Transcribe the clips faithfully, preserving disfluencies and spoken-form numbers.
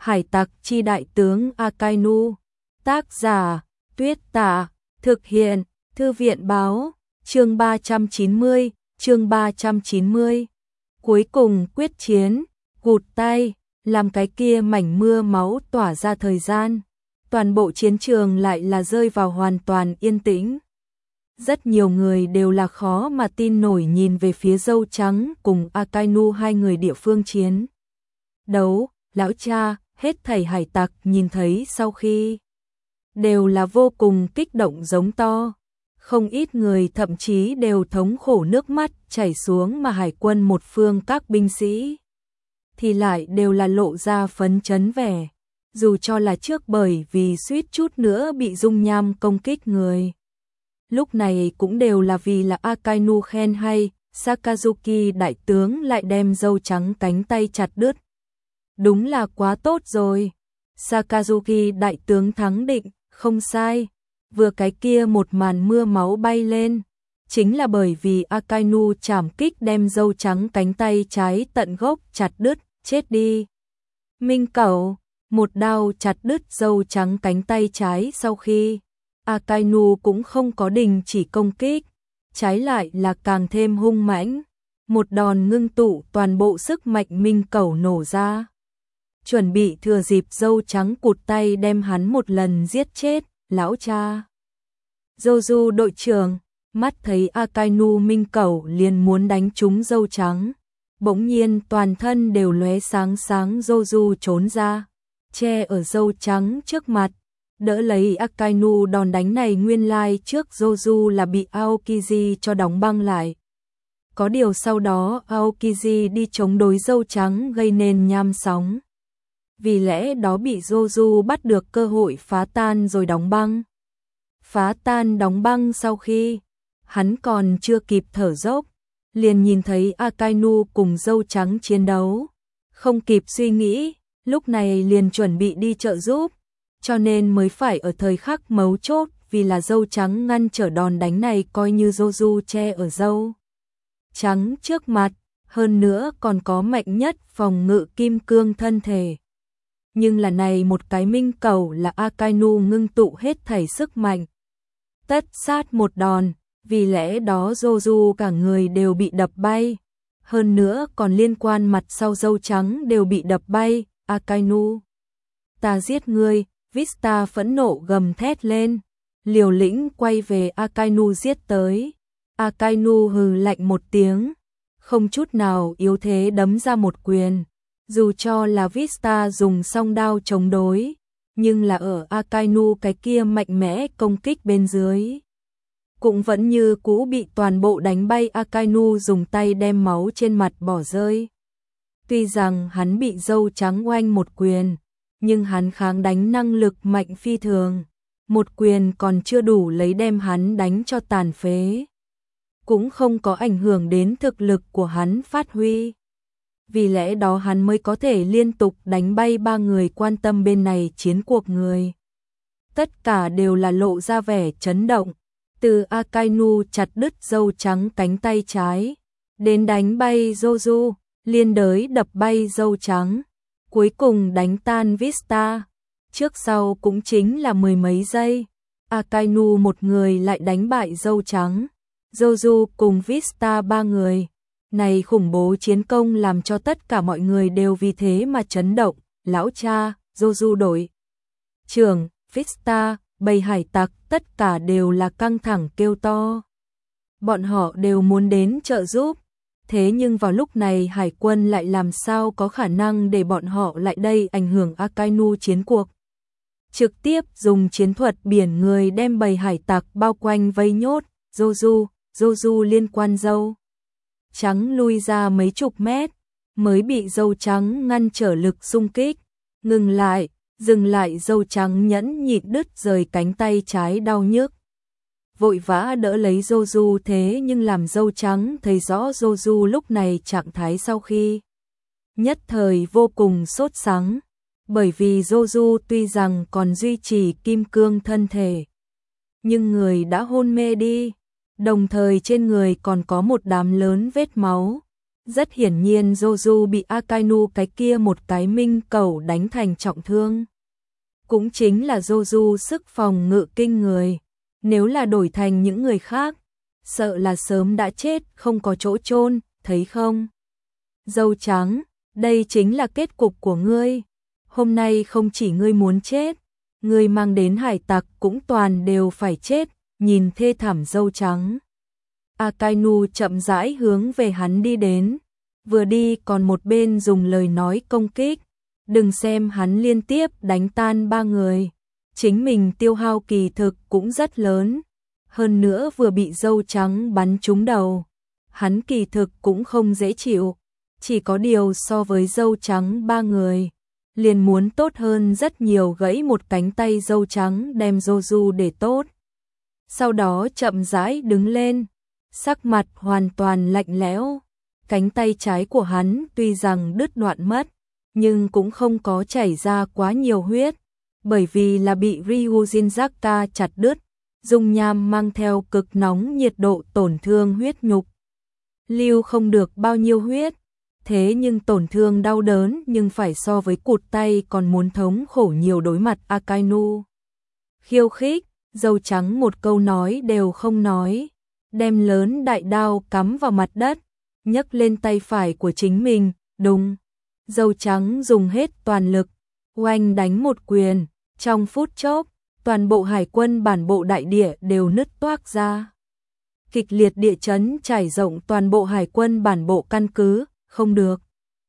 Hải tặc chi đại tướng Akainu. Tác giả Tuyết Tả. Thực hiện Thư viện báo. Chương ba trăm chín mươi. Chương ba trăm chín mươi. Cuối cùng quyết chiến. Cụt tay. Làm cái kia mảnh mưa máu tỏa ra thời gian. Toàn bộ chiến trường lại là rơi vào hoàn toàn yên tĩnh. Rất nhiều người đều là khó mà tin nổi nhìn về phía Dâu Trắng cùng Akainu, hai người địa phương chiến đấu. Lão cha, hết thảy hải tặc nhìn thấy sau khi đều là vô cùng kích động giống to. Không ít người thậm chí đều thống khổ nước mắt chảy xuống, mà hải quân một phương các binh sĩ thì lại đều là lộ ra phấn chấn vẻ. Dù cho là trước bởi vì suýt chút nữa bị dung nham công kích người, lúc này cũng đều là vì là Akainu khen hay. Sakazuki đại tướng lại đem Dâu Trắng cánh tay chặt đứt. Đúng là quá tốt rồi. Sakazuki đại tướng thắng định, không sai. Vừa cái kia một màn mưa máu bay lên, chính là bởi vì Akainu chảm kích đem Dâu Trắng cánh tay trái tận gốc chặt đứt, chết đi. Minh Cẩu, một đao chặt đứt Dâu Trắng cánh tay trái sau khi Akainu cũng không có đình chỉ công kích, trái lại là càng thêm hung mãnh. Một đòn ngưng tụ toàn bộ sức mạnh Minh Cẩu nổ ra, chuẩn bị thừa dịp Dâu Trắng cụt tay đem hắn một lần giết chết. Lão cha, Joju đội trưởng, mắt thấy Akainu Minh Cẩu liền muốn đánh trúng Dâu Trắng, bỗng nhiên toàn thân đều lóe sáng sáng. Joju trốn ra, che ở Dâu Trắng trước mặt, đỡ lấy Akainu đòn đánh này. Nguyên lai trước Joju là bị Aokiji cho đóng băng lại. Có điều sau đó Aokiji đi chống đối Dâu Trắng gây nên nham sóng, vì lẽ đó bị Joju bắt được cơ hội phá tan rồi đóng băng. Phá tan đóng băng sau khi hắn còn chưa kịp thở dốc, liền nhìn thấy Akainu cùng Dâu Trắng chiến đấu, không kịp suy nghĩ, lúc này liền chuẩn bị đi trợ giúp, cho nên mới phải ở thời khắc mấu chốt vì là Dâu Trắng ngăn trở đòn đánh này, coi như Joju che ở Dâu Trắng trước mặt, hơn nữa còn có mạnh nhất phòng ngự kim cương thân thể. Nhưng là này một cái Minh Cẩu là Akainu ngưng tụ hết thảy sức mạnh, tất sát một đòn, vì lẽ đó Joju cả người đều bị đập bay, hơn nữa còn liên quan mặt sau Dâu Trắng đều bị đập bay. Akainu, ta giết ngươi! Vista phẫn nộ gầm thét lên, liều lĩnh quay về Akainu giết tới. Akainu hừ lạnh một tiếng, không chút nào yếu thế đấm ra một quyền. Dù cho là Vista dùng song đao chống đối, nhưng là ở Akainu cái kia mạnh mẽ công kích bên dưới, cũng vẫn như cũ bị toàn bộ đánh bay. Akainu dùng tay đem máu trên mặt bỏ rơi. Tuy rằng hắn bị Dâu Trắng oanh một quyền, nhưng hắn kháng đánh năng lực mạnh phi thường. Một quyền còn chưa đủ lấy đem hắn đánh cho tàn phế, cũng không có ảnh hưởng đến thực lực của hắn phát huy. Vì lẽ đó hắn mới có thể liên tục đánh bay ba người quan tâm bên này chiến cuộc người. Tất cả đều là lộ ra vẻ chấn động, từ Akainu chặt đứt Dâu Trắng cánh tay trái, đến đánh bay Joju, liên đới đập bay Dâu Trắng, cuối cùng đánh tan Vista. Trước sau cũng chính là mười mấy giây, Akainu một người lại đánh bại Dâu Trắng, Joju cùng Vista ba người. Này khủng bố chiến công làm cho tất cả mọi người đều vì thế mà chấn động. Lão cha, Joju đội trưởng, Vista, bầy hải tặc, tất cả đều là căng thẳng kêu to. Bọn họ đều muốn đến trợ giúp, thế nhưng vào lúc này hải quân lại làm sao có khả năng để bọn họ lại đây ảnh hưởng Akainu chiến cuộc. Trực tiếp dùng chiến thuật biển người đem bầy hải tặc bao quanh vây nhốt. Joju, Joju liên quan Dâu Trắng lui ra mấy chục mét, mới bị Dâu Trắng ngăn trở lực xung kích. Ngừng lại, dừng lại. Dâu Trắng nhẫn nhịn đứt rời cánh tay trái đau nhức, vội vã đỡ lấy Joju, thế nhưng làm Dâu Trắng thấy rõ Joju lúc này trạng thái sau khi nhất thời vô cùng sốt sắng, bởi vì Joju tuy rằng còn duy trì kim cương thân thể, nhưng người đã hôn mê đi, đồng thời trên người còn có một đám lớn vết máu. Rất hiển nhiên Joju bị Akainu cái kia một cái minh cẩu đánh thành trọng thương. Cũng chính là Joju sức phòng ngự kinh người. Nếu là đổi thành những người khác, sợ là sớm đã chết không có chỗ chôn, thấy không? Dâu trắng, đây chính là kết cục của ngươi. Hôm nay không chỉ ngươi muốn chết, ngươi mang đến hải tặc cũng toàn đều phải chết, nhìn thê thảm dâu trắng. Akainu chậm rãi hướng về hắn đi đến, vừa đi còn một bên dùng lời nói công kích. Đừng xem hắn liên tiếp đánh tan ba người, chính mình tiêu hao kỳ thực cũng rất lớn. Hơn nữa vừa bị dâu trắng bắn trúng đầu, hắn kỳ thực cũng không dễ chịu. Chỉ có điều so với dâu trắng ba người, liền muốn tốt hơn rất nhiều. Gãy một cánh tay dâu trắng đem Joju để tốt. Sau đó chậm rãi đứng lên, sắc mặt hoàn toàn lạnh lẽo. Cánh tay trái của hắn tuy rằng đứt đoạn mất, nhưng cũng không có chảy ra quá nhiều huyết, bởi vì là bị Ryujin Zaka chặt đứt, dung nham mang theo cực nóng nhiệt độ tổn thương huyết nhục. Lưu không được bao nhiêu huyết, thế nhưng tổn thương đau đớn nhưng phải so với cụt tay còn muốn thống khổ nhiều. Đối mặt Akainu khiêu khích, dâu trắng một câu nói đều không nói, đem lớn đại đao cắm vào mặt đất, nhấc lên tay phải của chính mình, đùng. Dâu trắng dùng hết toàn lực, oanh đánh một quyền, trong phút chốc, toàn bộ hải quân bản bộ đại địa đều nứt toác ra. Kịch liệt địa chấn trải rộng toàn bộ hải quân bản bộ căn cứ, không được.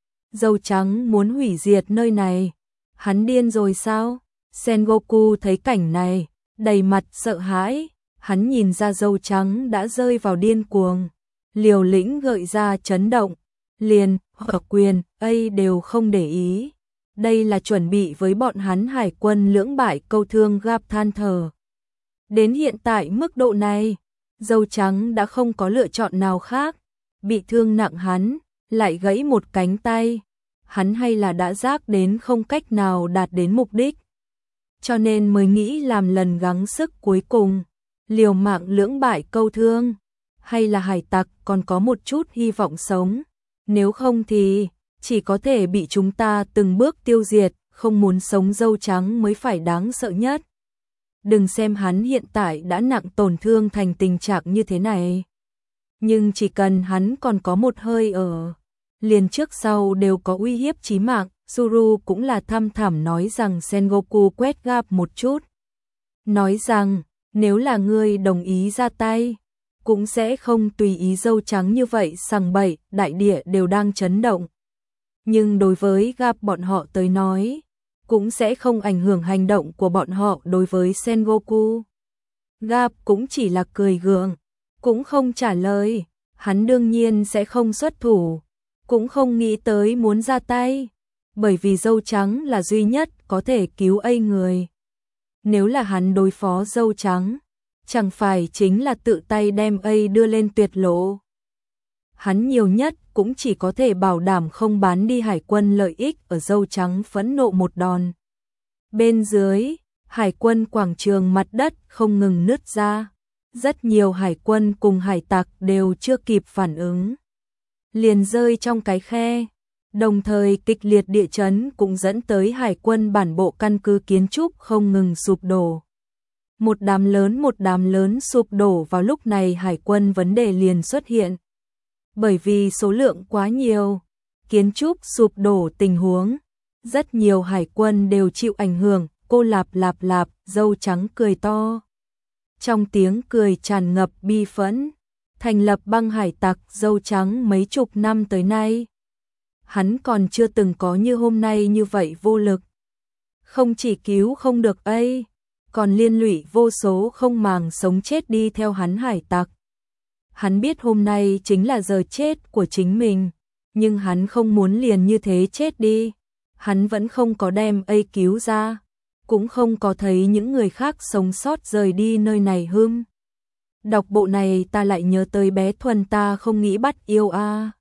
Dâu trắng muốn hủy diệt nơi này, hắn điên rồi sao? Sengoku thấy cảnh này, đầy mặt sợ hãi, hắn nhìn ra dâu trắng đã rơi vào điên cuồng, liều lĩnh gợi ra chấn động, liền, hỏa quyền, ấy đều không để ý. Đây là chuẩn bị với bọn hắn hải quân lưỡng bại câu thương. Gap than thở. Đến hiện tại mức độ này, dâu trắng đã không có lựa chọn nào khác, bị thương nặng hắn, lại gãy một cánh tay, hắn hay là đã giác đến không cách nào đạt đến mục đích. Cho nên mới nghĩ làm lần gắng sức cuối cùng, liều mạng lưỡng bại câu thương, hay là hải tặc còn có một chút hy vọng sống. Nếu không thì chỉ có thể bị chúng ta từng bước tiêu diệt, không muốn sống dâu trắng mới phải đáng sợ nhất. Đừng xem hắn hiện tại đã nặng tổn thương thành tình trạng như thế này, nhưng chỉ cần hắn còn có một hơi ở, liền trước sau đều có uy hiếp chí mạng. Zuru cũng là thăm thẳm nói rằng Sengoku quét Gap một chút, nói rằng nếu là ngươi đồng ý ra tay, cũng sẽ không tùy ý dâu trắng như vậy sằng bậy. Đại địa đều đang chấn động, nhưng đối với Gap bọn họ tới nói, cũng sẽ không ảnh hưởng hành động của bọn họ đối với Sengoku. Gap cũng chỉ là cười gượng, cũng không trả lời, hắn đương nhiên sẽ không xuất thủ, cũng không nghĩ tới muốn ra tay, bởi vì dâu trắng là duy nhất có thể cứu A người. Nếu là hắn đối phó dâu trắng, chẳng phải chính là tự tay đem A đưa lên tuyệt lộ. Hắn nhiều nhất cũng chỉ có thể bảo đảm không bán đi hải quân lợi ích. Ở dâu trắng phẫn nộ một đòn. Bên dưới, hải quân quảng trường mặt đất không ngừng nứt ra. Rất nhiều hải quân cùng hải tặc đều chưa kịp phản ứng, liền rơi trong cái khe. Đồng thời kịch liệt địa chấn cũng dẫn tới hải quân bản bộ căn cứ kiến trúc không ngừng sụp đổ. Một đám lớn một đám lớn sụp đổ. Vào lúc này hải quân vấn đề liền xuất hiện. Bởi vì số lượng quá nhiều, kiến trúc sụp đổ tình huống, rất nhiều hải quân đều chịu ảnh hưởng. Cô lạp lạp lạp, dâu trắng cười to. Trong tiếng cười tràn ngập bi phẫn, thành lập băng hải tặc dâu trắng mấy chục năm tới nay, hắn còn chưa từng có như hôm nay như vậy vô lực. Không chỉ cứu không được A, còn liên lụy vô số không màng sống chết đi theo hắn hải tặc. Hắn biết hôm nay chính là giờ chết của chính mình, nhưng hắn không muốn liền như thế chết đi. Hắn vẫn không có đem A cứu ra, cũng không có thấy những người khác sống sót rời đi nơi này. Hưm. Đọc bộ này ta lại nhớ tới bé Thuần, ta không nghĩ bắt yêu a.